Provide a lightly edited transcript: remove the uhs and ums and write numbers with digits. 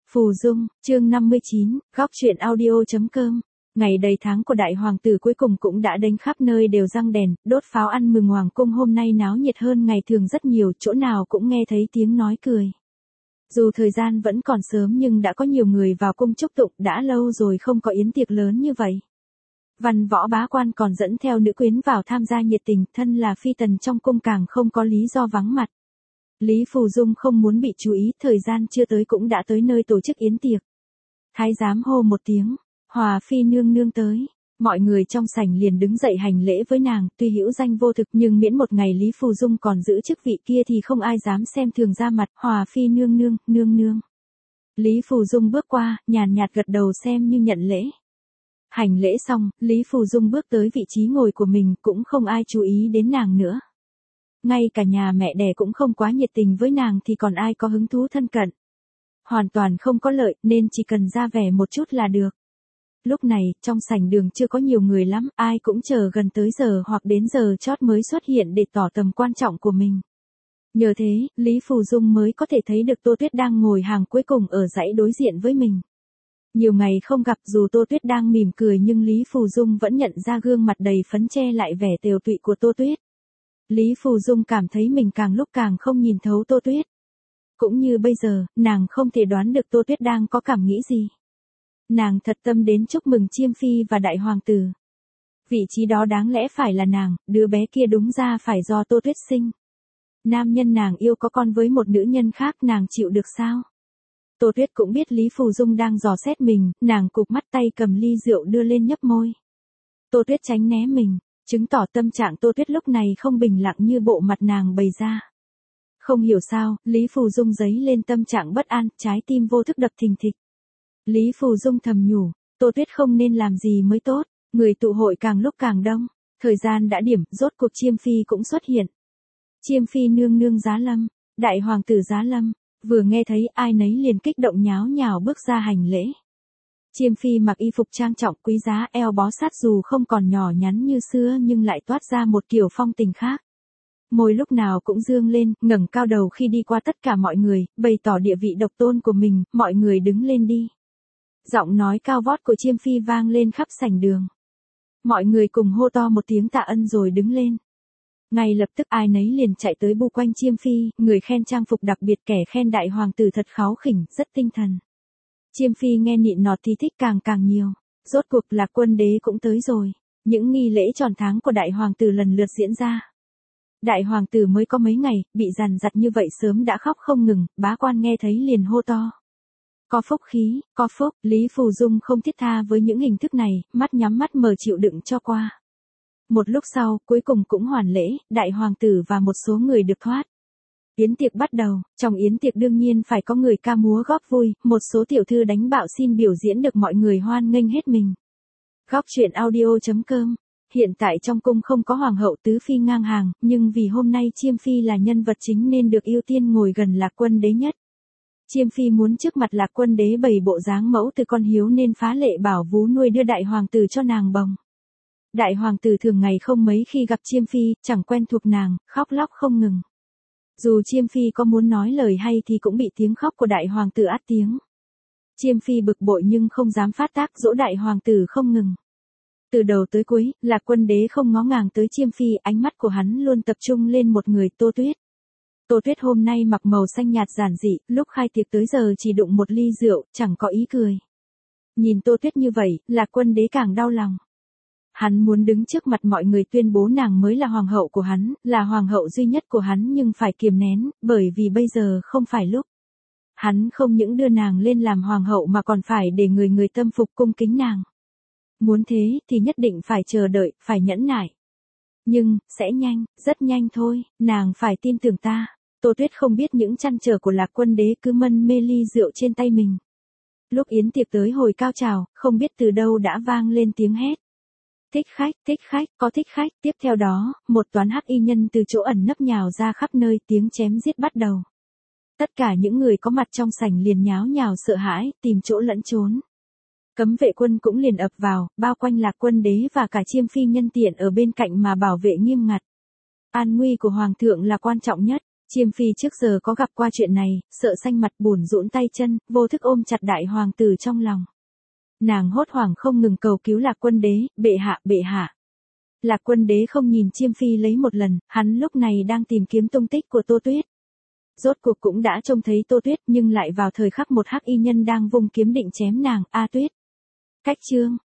Phù Dung, chương 59, góc truyện audio.com. Ngày đầy tháng của đại hoàng tử cuối cùng cũng đã đến, khắp nơi đều răng đèn, đốt pháo ăn mừng hoàng cung hôm nay náo nhiệt hơn ngày thường rất nhiều, chỗ nào cũng nghe thấy tiếng nói cười. Dù thời gian vẫn còn sớm nhưng đã có nhiều người vào cung chúc tụng, đã lâu rồi không có yến tiệc lớn như vậy. Văn võ bá quan còn dẫn theo nữ quyến vào tham gia nhiệt tình, thân là phi tần trong cung càng không có lý do vắng mặt. Lý Phù Dung không muốn bị chú ý, thời gian chưa tới cũng đã tới nơi tổ chức yến tiệc. Thái giám hô một tiếng, Hòa phi nương nương tới. Mọi người trong sảnh liền đứng dậy hành lễ với nàng, tuy hữu danh vô thực nhưng miễn một ngày Lý Phù Dung còn giữ chức vị kia thì không ai dám xem thường ra mặt. Hòa phi nương nương, nương nương. Lý Phù Dung bước qua, nhàn nhạt gật đầu xem như nhận lễ. Hành lễ xong, Lý Phù Dung bước tới vị trí ngồi của mình, cũng không ai chú ý đến nàng nữa. Ngay cả nhà mẹ đẻ cũng không quá nhiệt tình với nàng thì còn ai có hứng thú thân cận. Hoàn toàn không có lợi nên chỉ cần ra vẻ một chút là được. Lúc này, trong sảnh đường chưa có nhiều người lắm, ai cũng chờ gần tới giờ hoặc đến giờ chót mới xuất hiện để tỏ tầm quan trọng của mình. Nhờ thế, Lý Phù Dung mới có thể thấy được Tô Tuyết đang ngồi hàng cuối cùng ở dãy đối diện với mình. Nhiều ngày không gặp, dù Tô Tuyết đang mỉm cười nhưng Lý Phù Dung vẫn nhận ra gương mặt đầy phấn che lại vẻ tiều tụy của Tô Tuyết. Lý Phù Dung cảm thấy mình càng lúc càng không nhìn thấu Tô Tuyết. Cũng như bây giờ, nàng không thể đoán được Tô Tuyết đang có cảm nghĩ gì. Nàng thật tâm đến chúc mừng Chiêm Phi và Đại Hoàng tử. Vị trí đó đáng lẽ phải là nàng, đứa bé kia đúng ra phải do Tô Tuyết sinh. Nam nhân nàng yêu có con với một nữ nhân khác, nàng chịu được sao? Tô Tuyết cũng biết Lý Phù Dung đang dò xét mình, nàng cụp mắt tay cầm ly rượu đưa lên nhấp môi. Tô Tuyết tránh né mình, chứng tỏ tâm trạng Tô Tuyết lúc này không bình lặng như bộ mặt nàng bày ra. Không hiểu sao, Lý Phù Dung dấy lên tâm trạng bất an, trái tim vô thức đập thình thịch. Lý Phù Dung thầm nhủ, Tô Tuyết không nên làm gì mới tốt, người tụ hội càng lúc càng đông, thời gian đã điểm, rốt cuộc Chiêm Phi cũng xuất hiện. Chiêm Phi nương nương giá lâm, Đại Hoàng tử giá lâm, vừa nghe thấy ai nấy liền kích động nháo nhào bước ra hành lễ. Chiêm Phi mặc y phục trang trọng quý giá, eo bó sát dù không còn nhỏ nhắn như xưa nhưng lại toát ra một kiểu phong tình khác. Môi lúc nào cũng dương lên, ngẩng cao đầu khi đi qua tất cả mọi người, bày tỏ địa vị độc tôn của mình, mọi người đứng lên đi. Giọng nói cao vót của Chiêm Phi vang lên khắp sảnh đường. Mọi người cùng hô to một tiếng tạ ân rồi đứng lên. Ngay lập tức ai nấy liền chạy tới bu quanh Chiêm Phi, người khen trang phục đặc biệt, kẻ khen Đại Hoàng tử thật kháu khỉnh, rất tinh thần. Chiêm Phi nghe nịn nọt thì thích càng nhiều. Rốt cuộc là quân đế cũng tới rồi. Những nghi lễ tròn tháng của Đại Hoàng tử lần lượt diễn ra. Đại Hoàng tử mới có mấy ngày, bị dằn vặt như vậy sớm đã khóc không ngừng, bá quan nghe thấy liền hô to. Có phúc khí, có phúc, Lý Phù Dung không thiết tha với những hình thức này, mắt nhắm mắt mở chịu đựng cho qua. Một lúc sau, cuối cùng cũng hoàn lễ, Đại Hoàng tử và một số người được thoát. Yến tiệc bắt đầu, trong yến tiệc đương nhiên phải có người ca múa góp vui, một số tiểu thư đánh bạo xin biểu diễn được mọi người hoan nghênh hết mình. Góc truyện audio.com. Hiện tại trong cung không có hoàng hậu tứ phi ngang hàng, nhưng vì hôm nay Chiêm Phi là nhân vật chính nên được ưu tiên ngồi gần Lạc Quân đế nhất. Chiêm Phi muốn trước mặt Lạc Quân đế bày bộ dáng mẫu từ con hiếu nên phá lệ bảo vú nuôi đưa Đại Hoàng tử cho nàng bồng. Đại Hoàng tử thường ngày không mấy khi gặp Chiêm Phi, chẳng quen thuộc nàng, khóc lóc không ngừng. Dù Chiêm Phi có muốn nói lời hay thì cũng bị tiếng khóc của Đại Hoàng tử át tiếng. Chiêm Phi bực bội nhưng không dám phát tác, dỗ Đại Hoàng tử không ngừng. Từ đầu tới cuối, Lạc Quân đế không ngó ngàng tới Chiêm Phi, ánh mắt của hắn luôn tập trung lên một người, Tô Tuyết. Tô Tuyết hôm nay mặc màu xanh nhạt giản dị, lúc khai tiệc tới giờ chỉ đụng một ly rượu, chẳng có ý cười. Nhìn Tô Tuyết như vậy, Lạc Quân đế càng đau lòng. Hắn muốn đứng trước mặt mọi người tuyên bố nàng mới là hoàng hậu của hắn, là hoàng hậu duy nhất của hắn nhưng phải kiềm nén, bởi vì bây giờ không phải lúc. Hắn không những đưa nàng lên làm hoàng hậu mà còn phải để người tâm phục cung kính nàng. Muốn thế thì nhất định phải chờ đợi, phải nhẫn nại. Nhưng, sẽ nhanh, rất nhanh thôi, nàng phải tin tưởng ta. Tô Tuyết không biết những trăn trở của Lạc Quân đế cứ mân mê ly rượu trên tay mình. Lúc yến tiệc tới hồi cao trào, không biết từ đâu đã vang lên tiếng hét. Thích khách, có thích khách. Tiếp theo đó, một toán hắc y nhân từ chỗ ẩn nấp nhào ra khắp nơi, tiếng chém giết bắt đầu. Tất cả những người có mặt trong sảnh liền nháo nhào sợ hãi, tìm chỗ lẫn trốn. Cấm vệ quân cũng liền ập vào, bao quanh Lạc Quân đế và cả Chiêm Phi nhân tiện ở bên cạnh mà bảo vệ nghiêm ngặt. An nguy của Hoàng thượng là quan trọng nhất. Chiêm phi trước giờ có gặp qua chuyện này, sợ xanh mặt buồn rũn tay chân, vô thức ôm chặt đại hoàng tử trong lòng. Nàng hốt hoảng không ngừng cầu cứu Lạc Quân đế, bệ hạ, bệ hạ. Lạc Quân đế không nhìn Chiêm phi lấy một lần, hắn lúc này đang tìm kiếm tung tích của Tô Tuyết. Rốt cuộc cũng đã trông thấy Tô Tuyết, nhưng lại vào thời khắc một hắc y nhân đang vung kiếm định chém nàng, A Tuyết. Cách chương